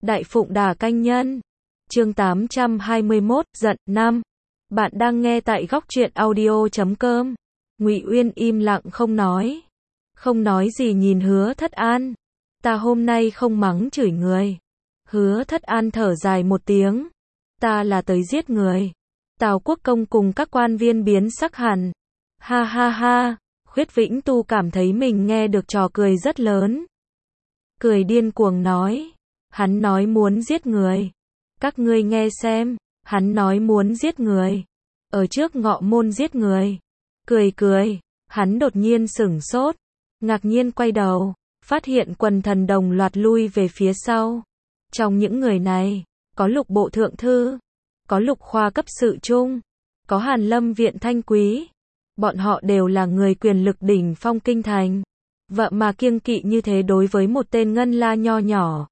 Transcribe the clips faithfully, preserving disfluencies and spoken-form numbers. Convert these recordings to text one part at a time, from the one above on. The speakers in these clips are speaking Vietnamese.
Đại Phụng Đà Canh Nhân. Chương tám trăm hai mươi mốt, giận năm. Bạn đang nghe tại góc truyện audio chấm com. Ngụy Uyên im lặng không nói. Không nói gì nhìn Hứa Thất An. Ta hôm nay không mắng chửi người. Hứa Thất An thở dài một tiếng. Ta là tới giết người. Tào Quốc Công cùng các quan viên biến sắc hẳn. Ha ha ha, Khuyết Vĩnh Tu cảm thấy mình nghe được trò cười rất lớn. Cười điên cuồng nói. Hắn nói muốn giết người. Các ngươi nghe xem, hắn nói muốn giết người. Ở trước ngọ môn giết người. Cười cười, hắn đột nhiên sửng sốt. Ngạc nhiên quay đầu, phát hiện quần thần đồng loạt lui về phía sau. Trong những người này, có Lục Bộ Thượng Thư, có Lục Khoa cấp sự trung, có Hàn Lâm viện thanh quý. Bọn họ đều là người quyền lực đỉnh phong kinh thành. Vậy mà kiêng kỵ như thế đối với một tên ngân la nho nhỏ.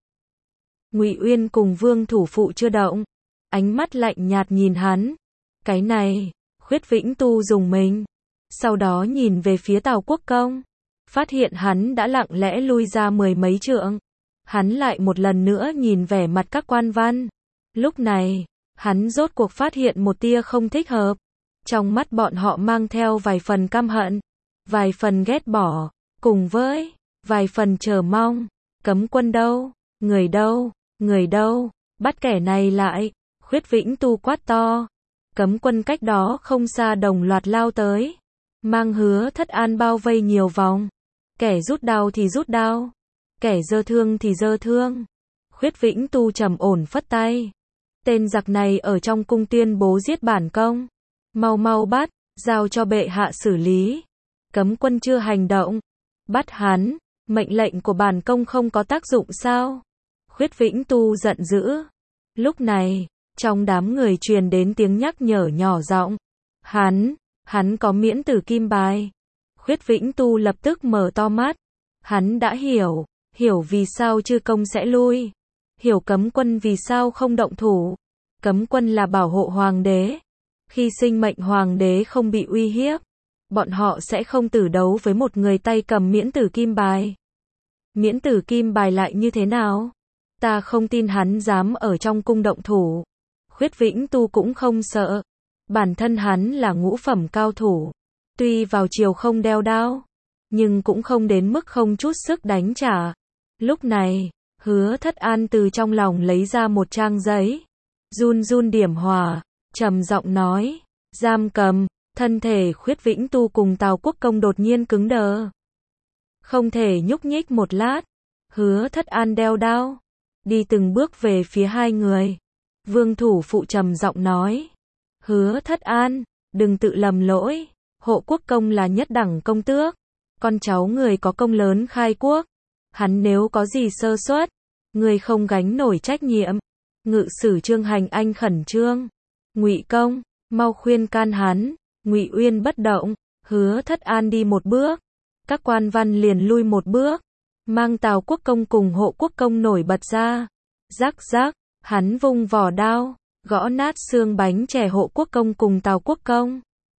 Ngụy Uyên cùng Vương Thủ Phụ chưa động, ánh mắt lạnh nhạt nhìn hắn. Cái này, Khuyết Vĩnh Tu dùng mình. Sau đó nhìn về phía Tào Quốc Công, phát hiện hắn đã lặng lẽ lui ra mười mấy trượng. Hắn lại một lần nữa nhìn vẻ mặt các quan văn. Lúc này, hắn rốt cuộc phát hiện một tia không thích hợp. Trong mắt bọn họ mang theo vài phần căm hận, vài phần ghét bỏ, cùng với vài phần chờ mong. Cấm quân đâu? Người đâu? Người đâu? Bắt kẻ này lại! Khuyết Vĩnh Tu quát to. Cấm quân cách đó không xa đồng loạt lao tới, mang Hứa Thất An bao vây nhiều vòng. Kẻ rút đao thì rút đao, kẻ giơ thương thì giơ thương. Khuyết Vĩnh Tu trầm ổn phất tay. Tên giặc này ở trong cung tuyên bố giết bản công. Mau mau bắt, giao cho bệ hạ xử lý. Cấm quân chưa hành động. Bắt hắn, mệnh lệnh của bản công không có tác dụng sao? Khuyết Vĩnh Tu giận dữ. Lúc này, trong đám người truyền đến tiếng nhắc nhở nhỏ giọng. Hắn, hắn có miễn tử kim bài. Khuyết Vĩnh Tu lập tức mở to mắt. Hắn đã hiểu, hiểu vì sao chư công sẽ lui. Hiểu cấm quân vì sao không động thủ. Cấm quân là bảo hộ hoàng đế. Khi sinh mệnh hoàng đế không bị uy hiếp, bọn họ sẽ không tử đấu với một người tay cầm miễn tử kim bài. Miễn tử kim bài lại như thế nào? Ta không tin hắn dám ở trong cung động thủ. Khuyết Vĩnh Tu cũng không sợ. Bản thân hắn là ngũ phẩm cao thủ. Tuy vào triều không đeo đao, nhưng cũng không đến mức không chút sức đánh trả. Lúc này, Hứa Thất An từ trong lòng lấy ra một trang giấy. Run run điểm hỏa, trầm giọng nói. Giam cầm. Thân thể Khuyết Vĩnh Tu cùng Tào Quốc Công đột nhiên cứng đờ. Không thể nhúc nhích một lát. Hứa Thất An đeo đao, đi từng bước về phía hai người. Vương Thủ Phụ trầm giọng nói. Hứa Thất An, đừng tự lầm lỗi. Hộ Quốc Công là nhất đẳng công tước. Con cháu người có công lớn khai quốc. Hắn nếu có gì sơ suất, người không gánh nổi trách nhiệm. Ngự sử Trương Hành Anh khẩn trương. Ngụy Công, mau khuyên can hắn. Ngụy Uyên bất động. Hứa Thất An đi một bước. Các quan văn liền lui một bước. Mang Tào Quốc Công cùng Hộ Quốc Công nổi bật ra. Rắc rắc, hắn vung vỏ đao, gõ nát xương bánh chè Hộ Quốc Công cùng Tào Quốc Công.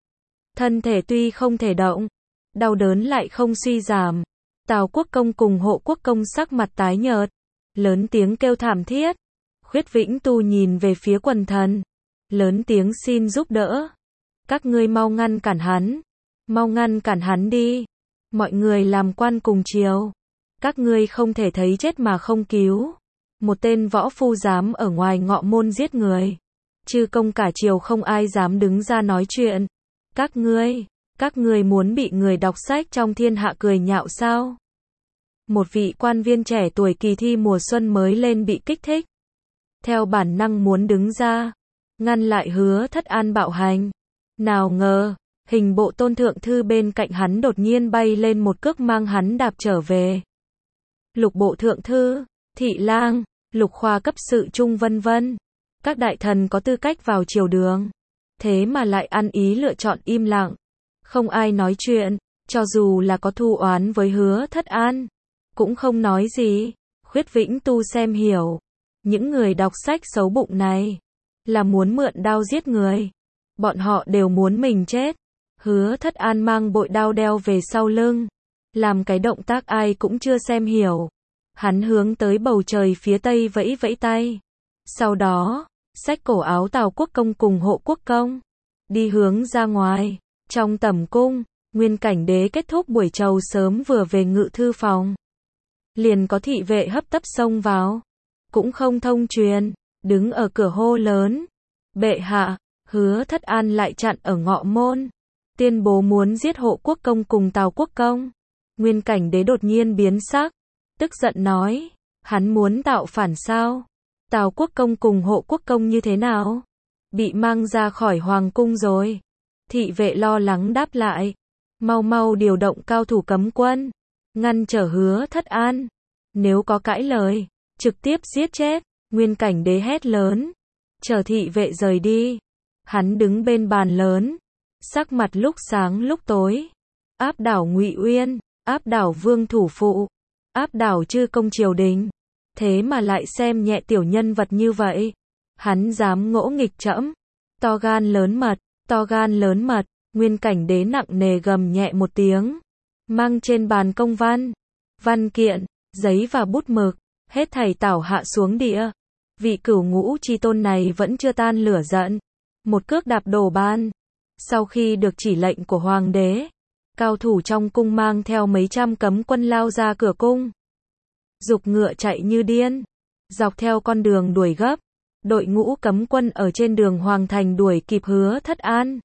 Thân thể tuy không thể động, đau đớn lại không suy giảm. Tào Quốc Công cùng Hộ Quốc Công sắc mặt tái nhợt, lớn tiếng kêu thảm thiết. Khuyết Vĩnh Tu nhìn về phía quần thần, lớn tiếng xin giúp đỡ. Các ngươi mau ngăn cản hắn, mau ngăn cản hắn đi. Mọi người làm quan cùng triều, các ngươi không thể thấy chết mà không cứu. Một tên võ phu dám ở ngoài ngọ môn giết người. Chư công cả triều không ai dám đứng ra nói chuyện. Các ngươi, các ngươi muốn bị người đọc sách trong thiên hạ cười nhạo sao? Một vị quan viên trẻ tuổi kỳ thi mùa xuân mới lên bị kích thích. Theo bản năng muốn đứng ra, ngăn lại Hứa Thất An bạo hành. Nào ngờ, hình bộ Tôn Thượng Thư bên cạnh hắn đột nhiên bay lên một cước mang hắn đạp trở về. Lục Bộ Thượng Thư, Thị Lang, Lục Khoa cấp sự trung vân vân. Các đại thần có tư cách vào triều đường. Thế mà lại ăn ý lựa chọn im lặng. Không ai nói chuyện, cho dù là có thù oán với Hứa Thất An, cũng không nói gì. Khuyết Vĩnh Tu xem hiểu. Những người đọc sách xấu bụng này, là muốn mượn đao giết người. Bọn họ đều muốn mình chết. Hứa Thất An mang bội đao đeo về sau lưng, làm cái động tác ai cũng chưa xem hiểu. Hắn hướng tới bầu trời phía tây vẫy vẫy tay. Sau đó, xách cổ áo Tào Quốc Công cùng Hộ Quốc Công, đi hướng ra ngoài. Trong tẩm cung, Nguyên Cảnh Đế kết thúc buổi trầu sớm vừa về ngự thư phòng. Liền có thị vệ hấp tấp xông vào. Cũng không thông truyền, đứng ở cửa hô lớn. Bệ hạ, Hứa Thất An lại chặn ở ngọ môn. Tuyên bố muốn giết Hộ Quốc Công cùng Tào Quốc Công. Nguyên Cảnh Đế đột nhiên biến sắc. Tức giận nói, hắn muốn tạo phản sao? Tào Quốc Công cùng Hộ Quốc Công như thế nào? Bị mang ra khỏi hoàng cung rồi. Thị vệ lo lắng đáp lại. Mau mau điều động cao thủ cấm quân. Ngăn trở Hứa Thất An. Nếu có cãi lời, trực tiếp giết chết. Nguyên Cảnh Đế hét lớn. Chờ thị vệ rời đi. Hắn đứng bên bàn lớn. Sắc mặt lúc sáng lúc tối. Áp đảo Ngụy Uyên. Áp đảo Vương Thủ Phụ. Áp đảo chư công triều đình. Thế mà lại xem nhẹ tiểu nhân vật như vậy. Hắn dám ngỗ nghịch trẫm. To gan lớn mật, to gan lớn mật. Nguyên Cảnh Đế nặng nề gầm nhẹ một tiếng. Mang trên bàn công văn. Văn kiện, giấy và bút mực. Hết thảy tảo hạ xuống địa. Vị cửu ngũ chi tôn này vẫn chưa tan lửa giận. Một cước đạp đổ ban. Sau khi được chỉ lệnh của hoàng đế, cao thủ trong cung mang theo mấy trăm cấm quân lao ra cửa cung. Dục ngựa chạy như điên. Dọc theo con đường đuổi gấp. Đội ngũ cấm quân ở trên đường Hoàng Thành đuổi kịp Hứa Thất An.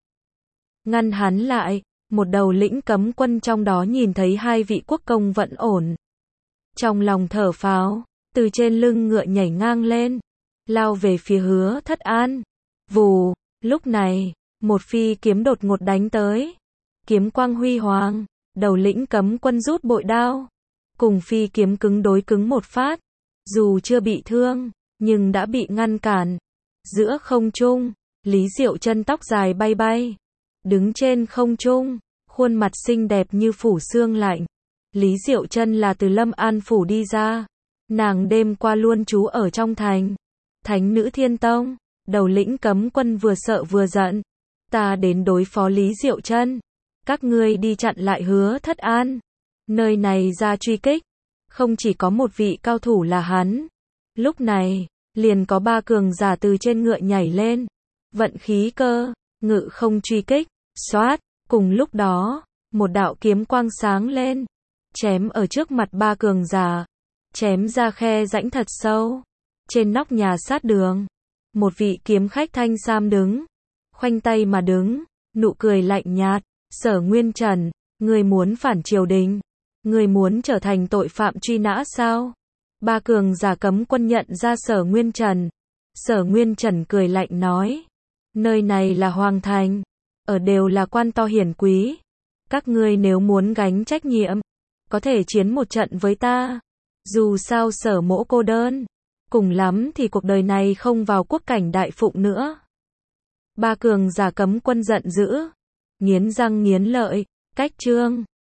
Ngăn hắn lại. Một đầu lĩnh cấm quân trong đó nhìn thấy hai vị quốc công vẫn ổn. Trong lòng thở phào. Từ trên lưng ngựa nhảy ngang lên. Lao về phía Hứa Thất An. Vù. Lúc này, một phi kiếm đột ngột đánh tới. Kiếm quang huy hoàng. Đầu lĩnh cấm quân rút bội đao. Cùng phi kiếm cứng đối cứng một phát. Dù chưa bị thương, nhưng đã bị ngăn cản. Giữa không trung, Lý Diệu Chân tóc dài bay bay. Đứng trên không trung, khuôn mặt xinh đẹp như phủ sương lạnh. Lý Diệu Chân là từ Lâm An phủ đi ra. Nàng đêm qua luôn trú ở trong thành. Thánh nữ Thiên Tông, đầu lĩnh cấm quân vừa sợ vừa giận. Ta đến đối phó Lý Diệu Chân. Các ngươi đi chặn lại Hứa Thất An. Nơi này ra truy kích. Không chỉ có một vị cao thủ là hắn. Lúc này, liền có ba cường giả từ trên ngựa nhảy lên. Vận khí cơ, ngự không truy kích. Xoát, cùng lúc đó, một đạo kiếm quang sáng lên. Chém ở trước mặt ba cường giả. Chém ra khe rãnh thật sâu. Trên nóc nhà sát đường, một vị kiếm khách thanh sam đứng. Khoanh tay mà đứng, nụ cười lạnh nhạt. Sở Nguyên Trần, ngươi muốn phản triều đình? Ngươi muốn trở thành tội phạm truy nã sao? Ba cường giả cấm quân nhận ra Sở Nguyên Trần. Sở Nguyên Trần cười lạnh nói. Nơi này là Hoàng Thành. Ở đều là quan to hiển quý. Các ngươi nếu muốn gánh trách nhiệm, có thể chiến một trận với ta. Dù sao Sở mỗ cô đơn. Cùng lắm thì cuộc đời này không vào quốc cảnh đại phụng nữa. Ba cường giả cấm quân giận dữ. Nghiến răng nghiến lợi. Cách trương.